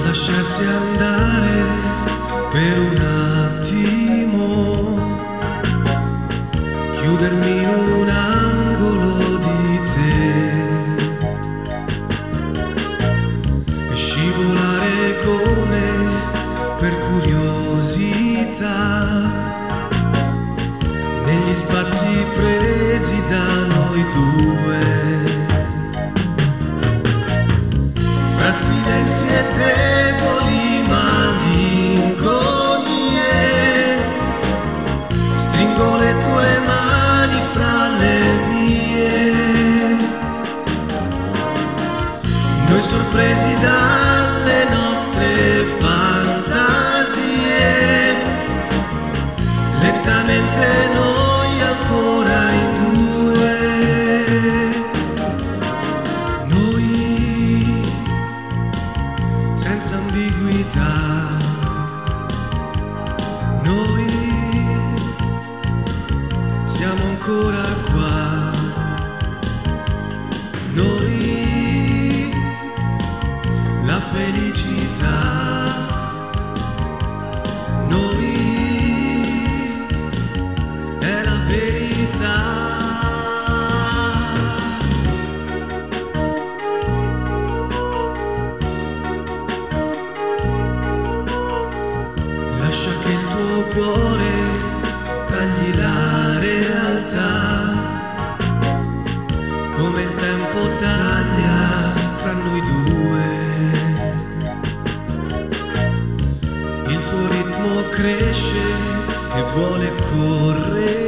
lasciarsi andare per un attimo, chiudermi in un angolo di te e scivolare come per curiosità negli spazi presi da noi due, fra silenzi e deboli malinconie. Stringo le tue mani fra le mie, noi sorpresi dalle nostre fantasie, lentamente noi ancora in due, noi senza ambiguità, noi siamo ancora qua, noi la felicità, noi è la verità. Lascia che il tuo cuore tagli la realtà, come il tempo taglia fra noi due. Il tuo ritmo cresce e vuole correre